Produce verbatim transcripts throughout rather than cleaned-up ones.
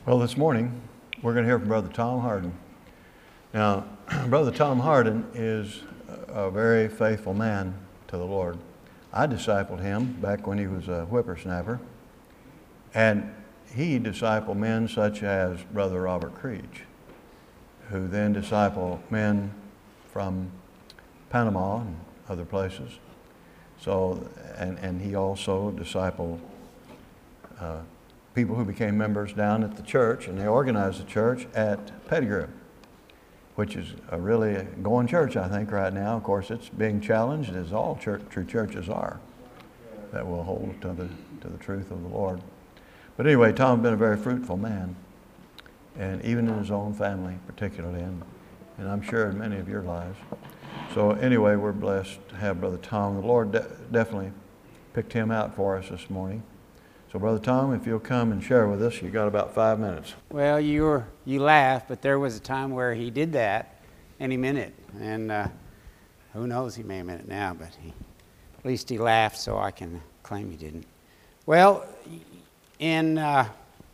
Well, this morning we're going to hear from Brother Tom Harden. Now, Brother Tom Harden is a very faithful man to the Lord. I discipled him back when he was a whippersnapper, and he discipled men such as Brother Robert Creech, who then discipled men from Panama and other places. So, and, and he also discipled uh, people who became members down at the church, and they organized the church at Pettigrew, which is a really going church, I think, right now. Of course, it's being challenged, as all church, true churches are, that will hold to the, to the truth of the Lord. But anyway, Tom's been a very fruitful man, and even in his own family particularly, and, and I'm sure in many of your lives. So anyway, we're blessed to have Brother Tom. The Lord de- definitely picked him out for us this morning. So Brother Tom, if you'll come and share with us, you got about five minutes. Well, you were, you laugh, but there was a time where he did that, and he meant it. And uh, who knows, he may have meant it now, but he, at least he laughed, so I can claim he didn't. Well, in uh,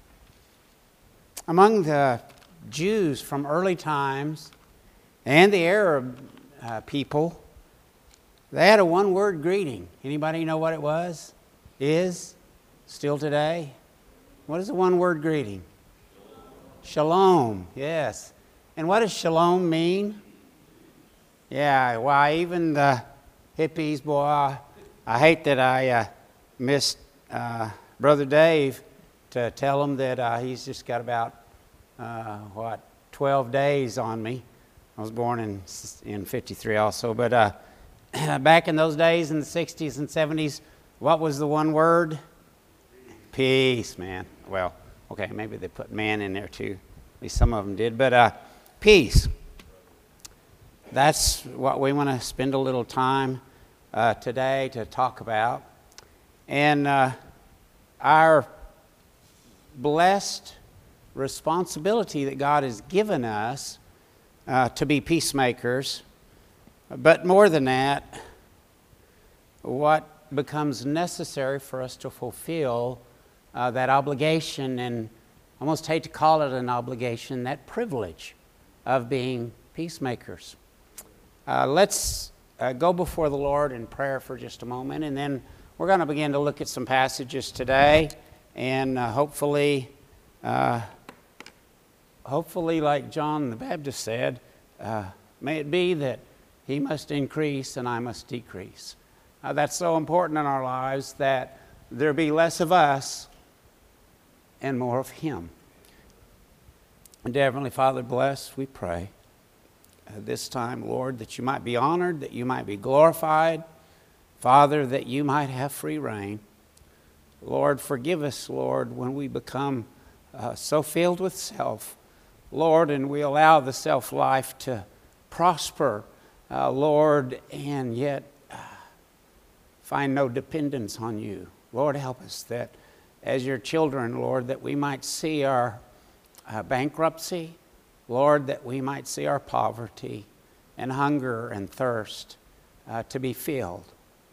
among the Jews from early times and the Arab uh, people, they had a one-word greeting. Anybody know what it was? Is? Still today? What is the one-word greeting? Shalom, yes. And what does shalom mean? Yeah, why, even the hippies, boy, I, I hate that I uh, missed uh, Brother Dave to tell him that uh, he's just got about, uh, what, twelve days on me. I was born in in fifty-three also, but uh, back in those days in the sixties and seventies, what was the one word? Peace, man. Well, okay, maybe they put man in there too. At least some of them did. But uh, peace. That's what we want to spend a little time uh, today to talk about. And uh, our blessed responsibility that God has given us uh, to be peacemakers. But more than that, what becomes necessary for us to fulfill Uh, that obligation, and I almost hate to call it an obligation, that privilege of being peacemakers. Uh, let's uh, go before the Lord in prayer for just a moment, and then we're going to begin to look at some passages today, and uh, hopefully, uh, hopefully, like John the Baptist said, uh, may it be that he must increase and I must decrease. Uh, that's so important in our lives that there be less of us and more of him. And Heavenly Father, bless, we pray, uh, this time, Lord, that you might be honored, that you might be glorified, Father, that you might have free reign. Lord, forgive us, Lord, when we become uh, so filled with self, Lord, and we allow the self-life to prosper, uh, Lord, and yet uh, find no dependence on you. Lord, help us that as your children, Lord, that we might see our uh, bankruptcy, Lord, that we might see our poverty and hunger and thirst uh, to be filled.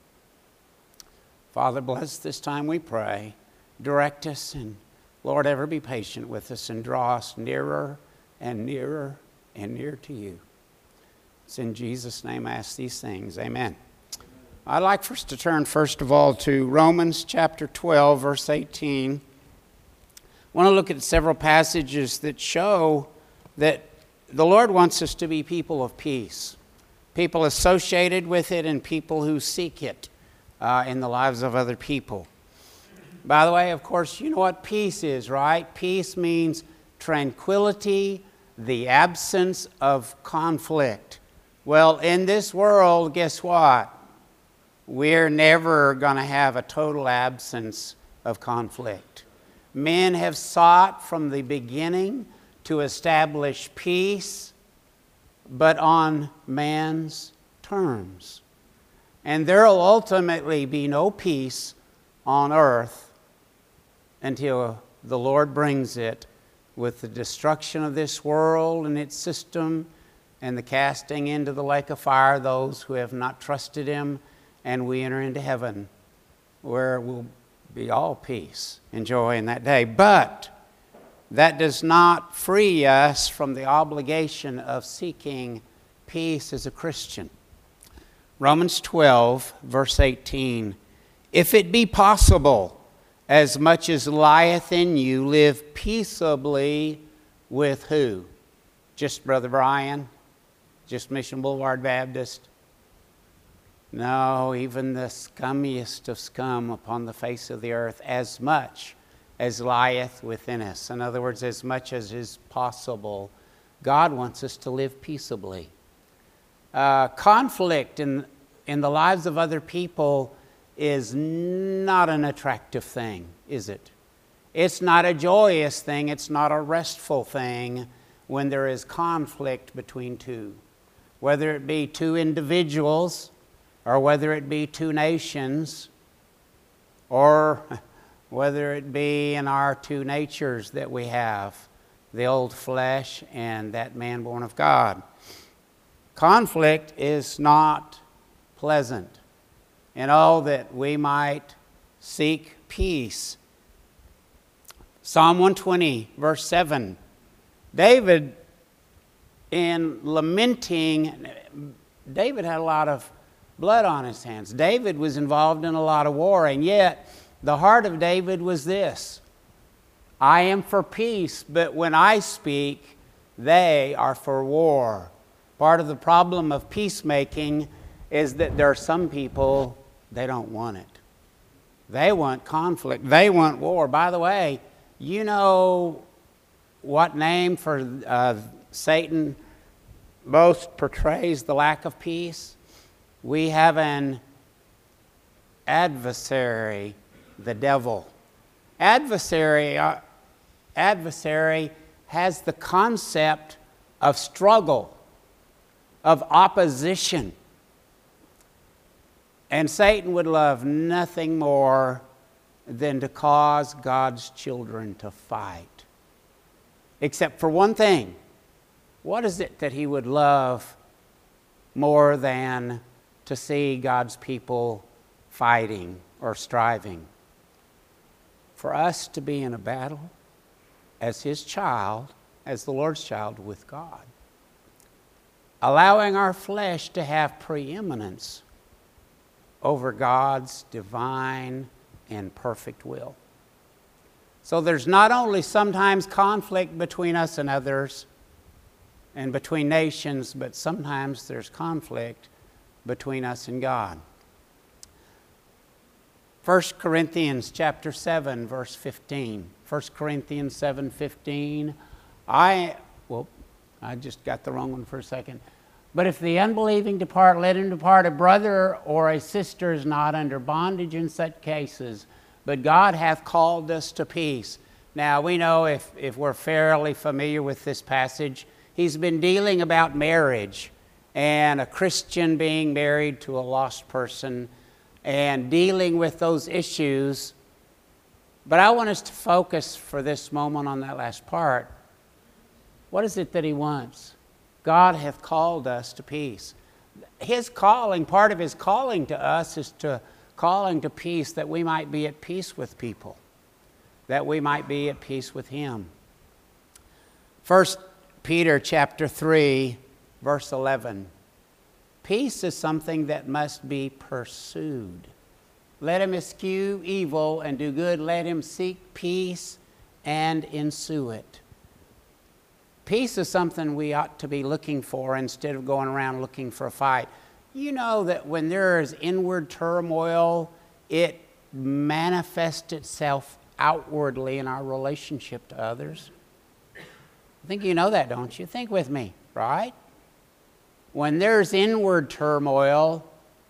Father, bless this time, we pray. Direct us, and Lord, ever be patient with us and draw us nearer and nearer and near to you. It's in Jesus' name I ask these things. Amen. I'd like for us to turn first of all to Romans chapter twelve, verse eighteen. I want to look at several passages that show that the Lord wants us to be people of peace, people associated with it and people who seek it uh, in the lives of other people. By the way, of course, you know what peace is, right? Peace means tranquility, the absence of conflict. Well, in this world, guess what? We're never going to have a total absence of conflict. Men have sought from the beginning to establish peace, but on man's terms. And there will ultimately be no peace on earth until the Lord brings it with the destruction of this world and its system and the casting into the lake of fire those who have not trusted him, and we enter into heaven where we'll be all peace and joy in that day. But that does not free us from the obligation of seeking peace as a Christian. Romans twelve, verse eighteen. If it be possible, as much as lieth in you, live peaceably with who? Just Brother Brian? Just Mission Boulevard Baptist? No, even the scummiest of scum upon the face of the earth, as much as lieth within us. In other words, as much as is possible, God wants us to live peaceably. Uh, conflict in, in the lives of other people is not an attractive thing, is it? It's not a joyous thing. It's not a restful thing when there is conflict between two. Whether it be two individuals, or whether it be two nations, or whether it be in our two natures that we have, the old flesh and that man born of God. Conflict is not pleasant. And oh, that we might seek peace. Psalm one twenty, verse seven. David, in lamenting, David had a lot of blood on his hands. David was involved in a lot of war, and yet the heart of David was this: I am for peace, but when I speak, they are for war. Part of the problem of peacemaking is that there are some people, they don't want it. They want conflict. They want war. By the way, you know what name for uh, Satan most portrays the lack of peace? We have an adversary, the devil. Adversary, uh, adversary has the concept of struggle, of opposition. And Satan would love nothing more than to cause God's children to fight. Except for one thing. What is it that he would love more than to see God's people fighting or striving? For us to be in a battle as his child, as the Lord's child with God. Allowing our flesh to have preeminence over God's divine and perfect will. So there's not only sometimes conflict between us and others and between nations, but sometimes there's conflict between us and God. First Corinthians chapter seven, verse fifteen. First Corinthians seven fifteen. I, well, I just got the wrong one for a second. But if the unbelieving depart, let him depart. A brother or a sister is not under bondage in such cases, but God hath called us to peace. Now, we know if, if we're fairly familiar with this passage, he's been dealing about marriage and a Christian being married to a lost person and dealing with those issues. But I want us to focus for this moment on that last part. What is it that he wants? God hath called us to peace. His calling, part of his calling to us is to calling to peace, that we might be at peace with people, that we might be at peace with him. First Peter chapter three, verse eleven. Peace is something that must be pursued. Let him eschew evil and do good. Let him seek peace and ensue it. Peace is something we ought to be looking for instead of going around looking for a fight. You know that when there is inward turmoil, it manifests itself outwardly in our relationship to others. I think you know that, don't you? Think with me, right? When there's inward turmoil,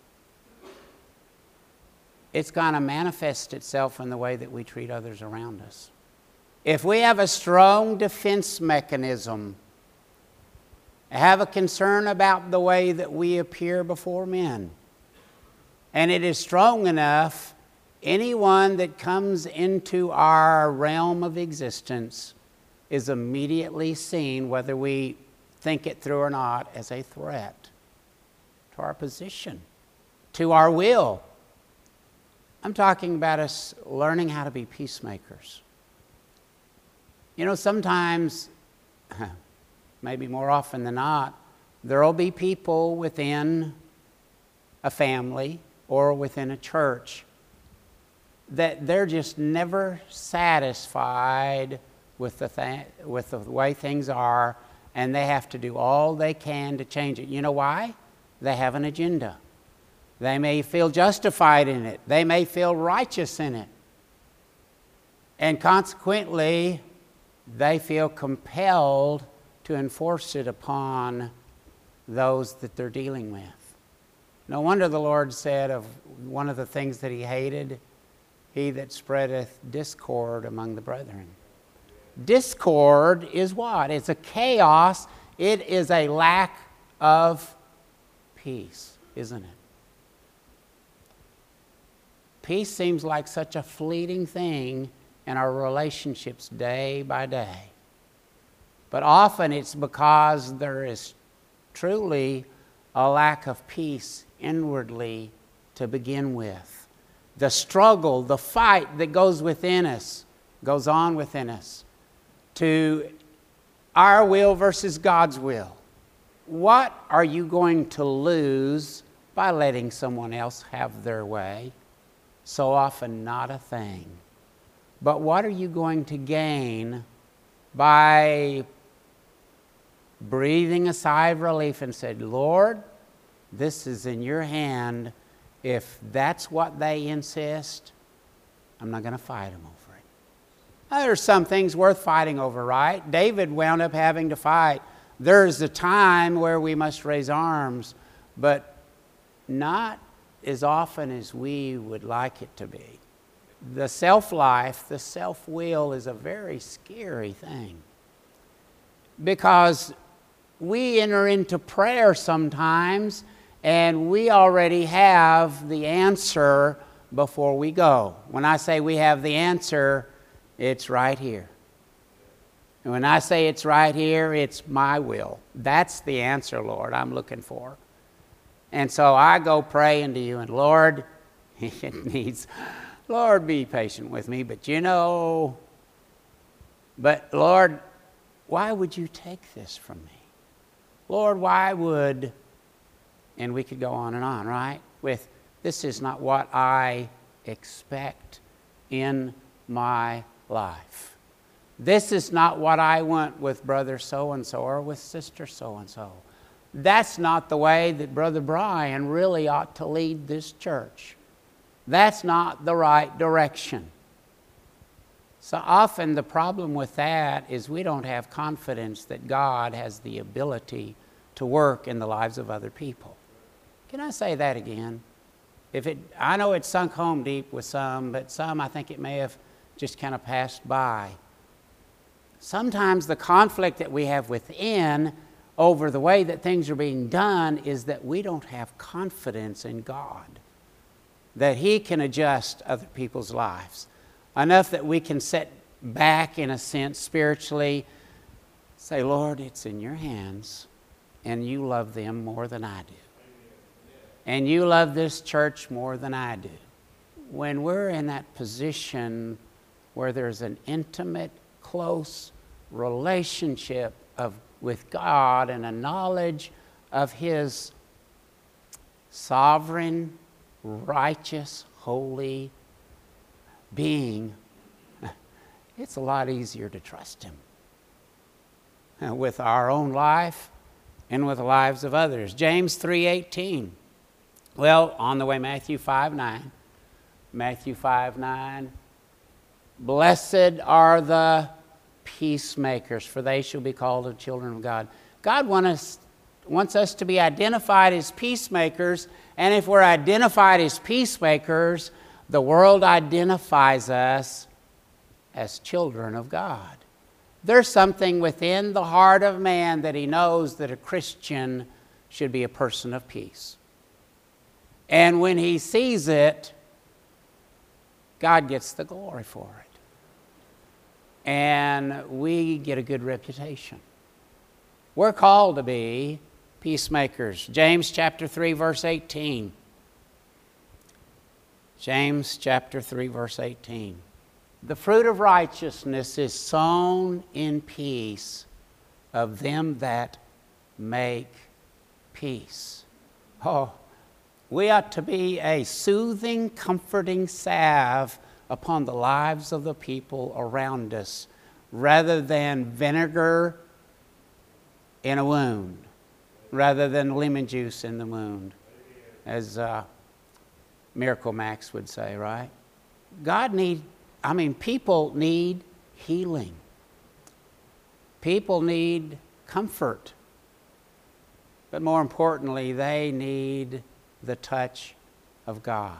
it's going to manifest itself in the way that we treat others around us. If we have a strong defense mechanism, have a concern about the way that we appear before men, and it is strong enough, anyone that comes into our realm of existence is immediately seen, whether we think it through or not, as a threat to our position, to our will. I'm talking about us learning how to be peacemakers. You know, sometimes, maybe more often than not, there will be people within a family or within a church that they're just never satisfied with the, th- with the way things are, and they have to do all they can to change it. You know why? They have an agenda. They may feel justified in it. They may feel righteous in it. And consequently, they feel compelled to enforce it upon those that they're dealing with. No wonder the Lord said of one of the things that he hated, he that spreadeth discord among the brethren. Discord is what? It's a chaos. It is a lack of peace, isn't it? Peace seems like such a fleeting thing in our relationships day by day. But often it's because there is truly a lack of peace inwardly to begin with. The struggle, the fight that goes within us, goes on within us, to our will versus God's will. What are you going to lose by letting someone else have their way? So often not a thing. But what are you going to gain by breathing a sigh of relief and said, Lord, this is in your hand. If that's what they insist, I'm not going to fight them over it. Now, there's some things worth fighting over, right? David wound up having to fight. There's a time where we must raise arms, but not as often as we would like it to be. The self-life, the self-will is a very scary thing, because we enter into prayer sometimes and we already have the answer before we go. When I say we have the answer, it's right here. And when I say it's right here, it's my will. That's the answer, Lord, I'm looking for. And so I go praying to you, and Lord, it needs, Lord, be patient with me, but you know, but Lord, why would you take this from me? Lord, why would, and we could go on and on, right? With, this is not what I expect in my life. This is not what I want with brother so-and-so or with sister so-and-so. That's not the way that Brother Brian really ought to lead this church. That's not the right direction. So often the problem with that is we don't have confidence that God has the ability to work in the lives of other people. Can I say that again? If it, I know it sunk home deep with some, but some I think it may have just kind of passed by. Sometimes the conflict that we have within over the way that things are being done is that we don't have confidence in God, that He can adjust other people's lives enough that we can sit back in a sense spiritually, say, Lord, it's in your hands, and you love them more than I do. And you love this church more than I do. When we're in that position where there's an intimate, close relationship of with God and a knowledge of His sovereign, righteous, holy being, it's a lot easier to trust Him with our own life and with the lives of others. James three eighteen. Well, on the way, Matthew five nine. Matthew five nine. Blessed are the peacemakers, for they shall be called the children of God. God want us, wants us to be identified as peacemakers, and if we're identified as peacemakers, the world identifies us as children of God. There's something within the heart of man that he knows that a Christian should be a person of peace. And when he sees it, God gets the glory for it. And we get a good reputation. We're called to be peacemakers. James chapter three, verse eighteen. James chapter three, verse eighteen. The fruit of righteousness is sown in peace of them that make peace. Oh, we ought to be a soothing, comforting salve upon the lives of the people around us, rather than vinegar in a wound, rather than lemon juice in the wound, as uh, Miracle Max would say, right? God need, I mean, people need healing. People need comfort. But more importantly, they need the touch of God.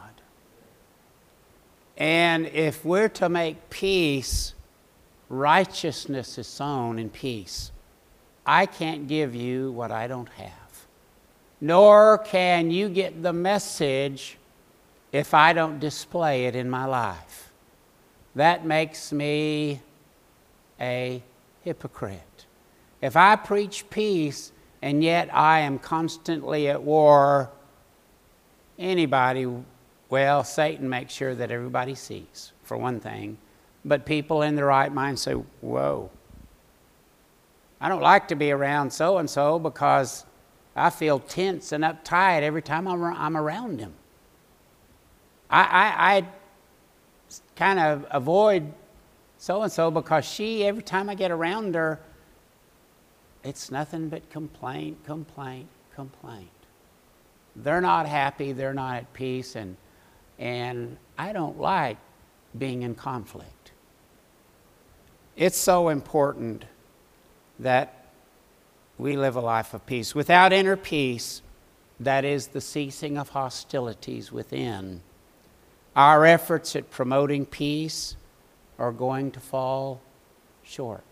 And if we're to make peace, righteousness is sown in peace. I can't give you what I don't have. Nor can you get the message if I don't display it in my life. That makes me a hypocrite. If I preach peace and yet I am constantly at war, anybody, well, Satan makes sure that everybody sees, for one thing. But people in their right mind say, whoa, I don't like to be around so-and-so because I feel tense and uptight every time I'm, I'm around him. I, I, I kind of avoid so-and-so because she, every time I get around her, it's nothing but complaint, complaint, complaint. They're not happy, they're not at peace, and, and I don't like being in conflict. It's so important that we live a life of peace. Without inner peace, that is the ceasing of hostilities within, our efforts at promoting peace are going to fall short.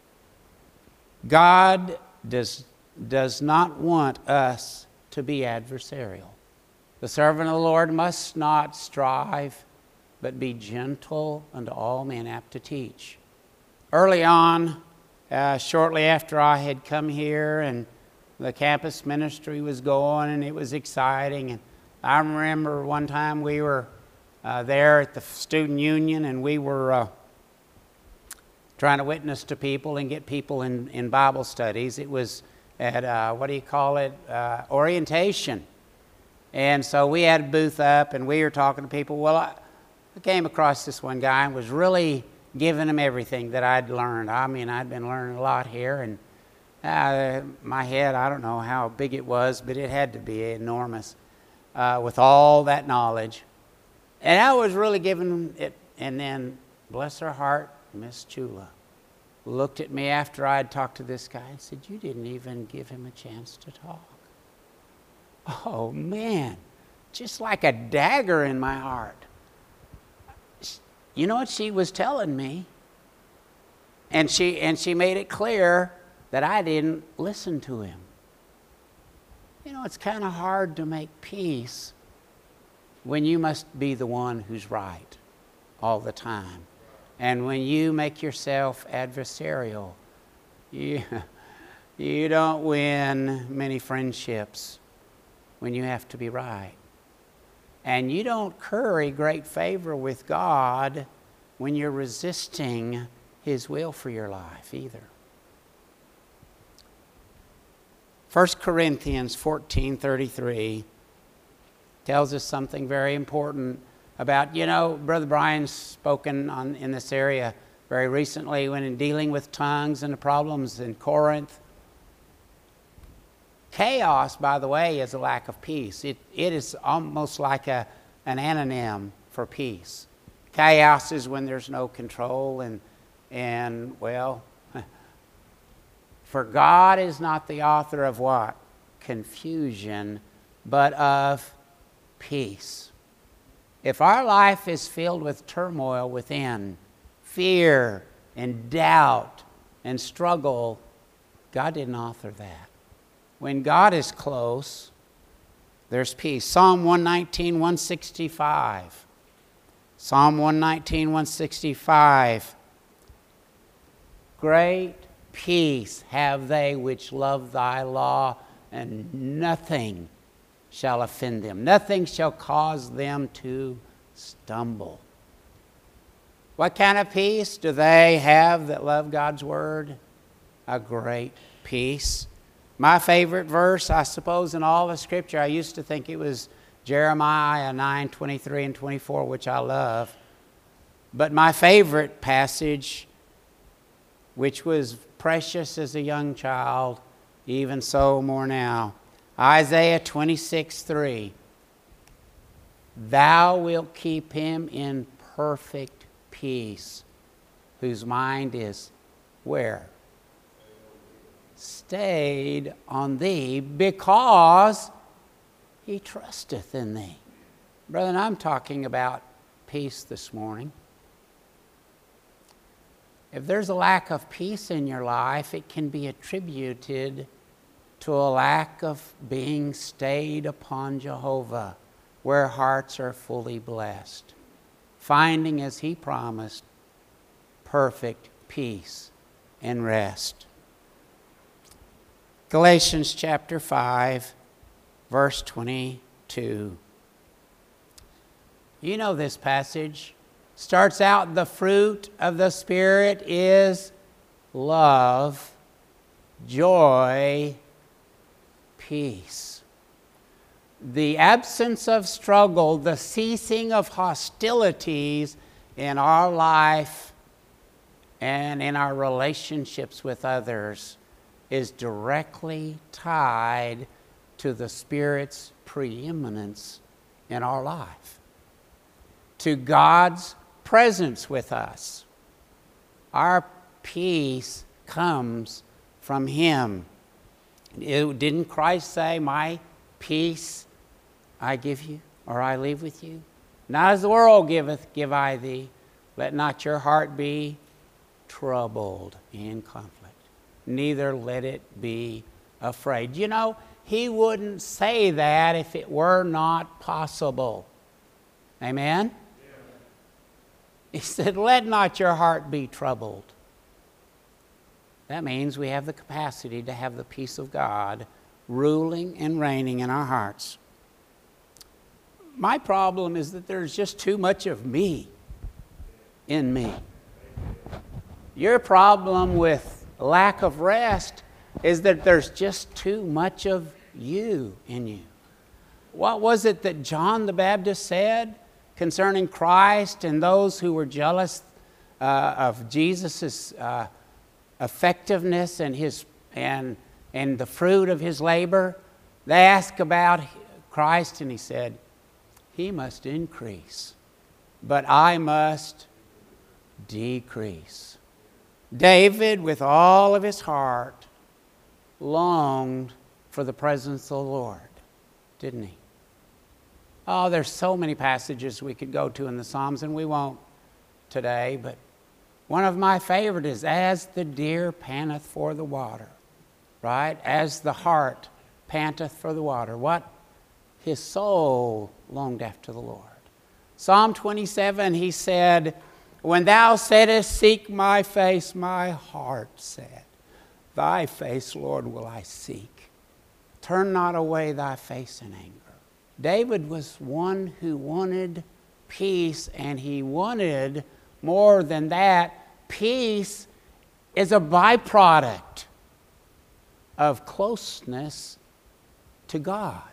God does, does not want us to be adversarial. The servant of the Lord must not strive, but be gentle unto all men, apt to teach. Early on, uh, shortly after I had come here and the campus ministry was going and it was exciting, and I remember one time we were uh, there at the student union and we were uh, trying to witness to people and get people in, in Bible studies. It was at, uh, what do you call it, uh, orientation. And so we had a booth up and we were talking to people. Well, I, I came across this one guy and was really giving him everything that I'd learned. I mean, I'd been learning a lot here, and uh, my head, I don't know how big it was, but it had to be enormous uh, with all that knowledge. And I was really giving it, and then, bless her heart, Miss Chula looked at me after I'd talked to this guy and said, "You didn't even give him a chance to talk." Oh, man, just like a dagger in my heart. You know what she was telling me? And she, and she made it clear that I didn't listen to him. You know, it's kind of hard to make peace when you must be the one who's right all the time. And when you make yourself adversarial, you, you don't win many friendships when you have to be right. And you don't curry great favor with God when you're resisting His will for your life either. First Corinthians fourteen thirty-three tells us something very important about, you know, Brother Brian's spoken on in this area very recently when in dealing with tongues and the problems in Corinth. Chaos, by the way, is a lack of peace. It, it is almost like a, an anonym for peace. Chaos is when there's no control and, and well, for God is not the author of what? Confusion, but of peace. If our life is filled with turmoil within, fear and doubt and struggle, God didn't author that. When God is close, there's peace. Psalm one nineteen, one sixty-five. Psalm one nineteen, one sixty-five. Great peace have they which love thy law, and nothing shall offend them. Nothing shall cause them to stumble. What kind of peace do they have that love God's Word? A great peace. My favorite verse, I suppose, in all of Scripture, I used to think it was Jeremiah nine, twenty-three and twenty-four, which I love. But my favorite passage, which was precious as a young child, even so more now, Isaiah twenty-six, three. Thou wilt keep him in perfect peace, whose mind is where? Stayed on thee, because he trusteth in thee. Brethren, I'm talking about peace this morning. If there's a lack of peace in your life, it can be attributed to a lack of being stayed upon Jehovah, where hearts are fully blessed, finding, as he promised, perfect peace and rest. Galatians chapter five, verse twenty-two. You know this passage. Starts out, the fruit of the Spirit is love, joy, peace. The absence of struggle, the ceasing of hostilities in our life and in our relationships with others is directly tied to the Spirit's preeminence in our life, to God's presence with us. Our peace comes from Him. It, didn't Christ say, my peace I give you, or I leave with you? Not as the world giveth, give I thee. Let not your heart be troubled in conflict, neither let it be afraid. You know, He wouldn't say that if it were not possible. Amen? He said, let not your heart be troubled. That means we have the capacity to have the peace of God ruling and reigning in our hearts. My problem is that there's just too much of me in me. Your problem with lack of rest is that there's just too much of you in you. What was it that John the Baptist said concerning Christ and those who were jealous uh, of Jesus' uh, effectiveness and his and and the fruit of his labor? They asked about Christ, and he said, He must increase, but I must decrease. David, with all of his heart, longed for the presence of the Lord, didn't he? Oh, there's so many passages we could go to in the Psalms, and we won't today, but one of my favorite is, as the deer panteth for the water, right? As the hart panteth for the water. What? His soul longed after the Lord. Psalm twenty-seven, he said, when thou saidest, seek my face, my heart said, thy face, Lord, will I seek. Turn not away thy face in anger. David was one who wanted peace, and he wanted more than that. Peace is a byproduct of closeness to God.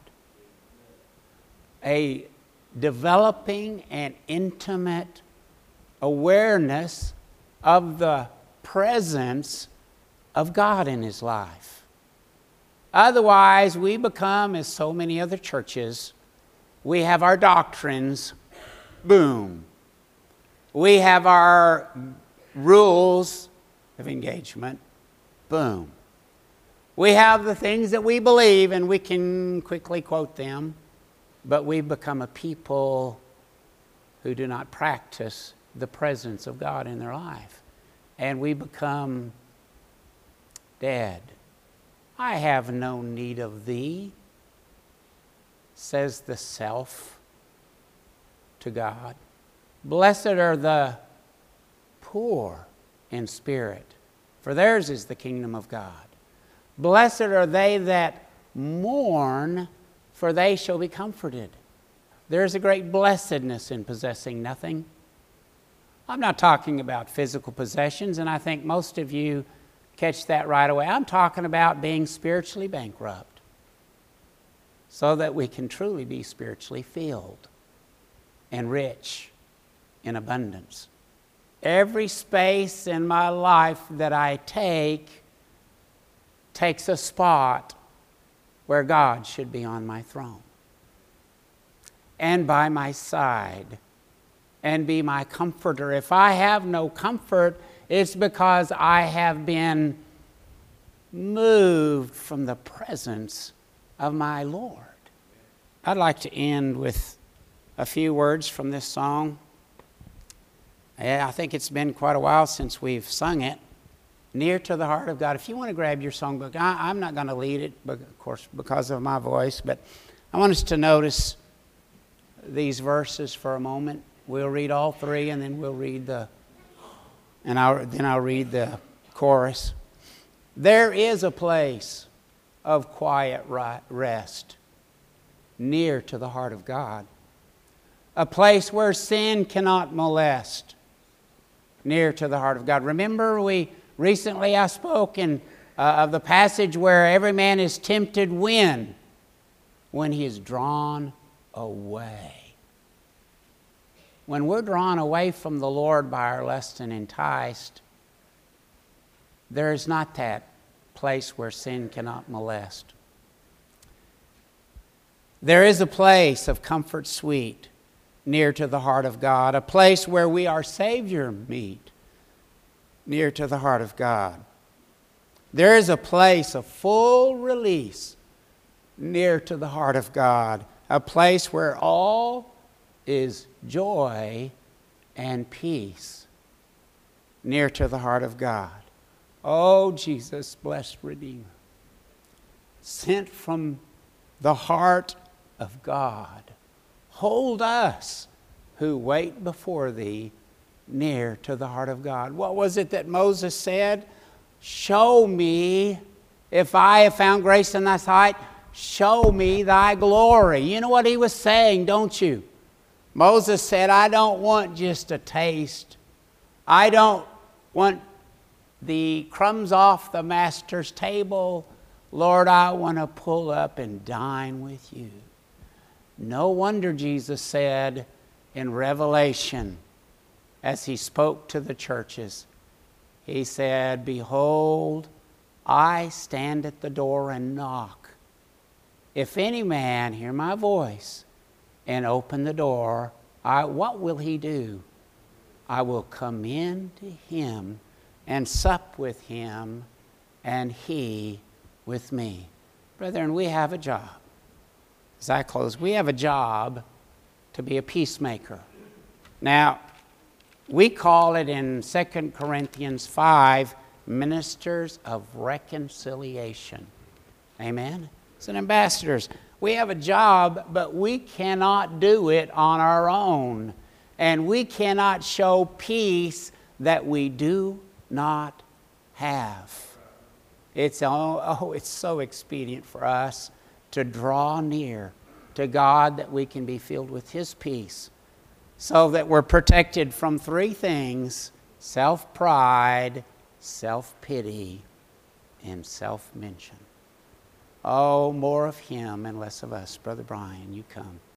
A developing and intimate awareness of the presence of God in his life. Otherwise, we become, as so many other churches, we have our doctrines, boom. We have our rules of engagement, boom. We have the things that we believe, and we can quickly quote them, but we become a people who do not practice the presence of God in their life. And we become dead. I have no need of thee, says the self to God. Blessed are the poor in spirit, for theirs is the kingdom of God. Blessed are they that mourn, for they shall be comforted. There is a great blessedness in possessing nothing. I'm not talking about physical possessions, and I think most of you catch that right away. I'm talking about being spiritually bankrupt so that we can truly be spiritually filled and rich in abundance. Every space in my life that I take takes a spot where God should be on my throne and by my side and be my comforter. If I have no comfort, it's because I have been moved from the presence of my Lord. I'd like to end with a few words from this song. Yeah, I think it's been quite a while since we've sung it. Near to the Heart of God. If you want to grab your songbook, I, I'm not going to lead it, but of course, because of my voice, but I want us to notice these verses for a moment. We'll read all three, and then we'll read the, and I'll, then I'll read the chorus. There is a place of quiet rest near to the heart of God, a place where sin cannot molest, near to the heart of God. Remember, we recently I spoke in, uh, of the passage where every man is tempted when? When he is drawn away. When we're drawn away from the Lord by our lust and enticed, there is not that place where sin cannot molest. There is a place of comfort sweet near to the heart of God, a place where we our Savior meet near to the heart of God. There is a place of full release near to the heart of God, a place where all is joy and peace near to the heart of God. Oh, Jesus, blessed Redeemer, sent from the heart of God, hold us who wait before thee near to the heart of God. What was it that Moses said? Show me, if I have found grace in thy sight, show me thy glory. You know what he was saying, don't you? Moses said, I don't want just a taste. I don't want the crumbs off the master's table. Lord, I want to pull up and dine with you. No wonder Jesus said in Revelation, as he spoke to the churches, he said, behold, I stand at the door and knock. If any man hear my voice and open the door, I, what will he do? I will come in to him and sup with him, and he with me. Brethren, we have a job. As I close, we have a job to be a peacemaker. Now, we call it in Second Corinthians five, ministers of reconciliation. Amen? It's an ambassadors. We have a job, but we cannot do it on our own. And we cannot show peace that we do not have. It's, oh, oh, it's so expedient for us to draw near to God that we can be filled with His peace, so that we're protected from three things: self-pride, self-pity, and self-mention. Oh, more of Him and less of us. Brother Brian, you come.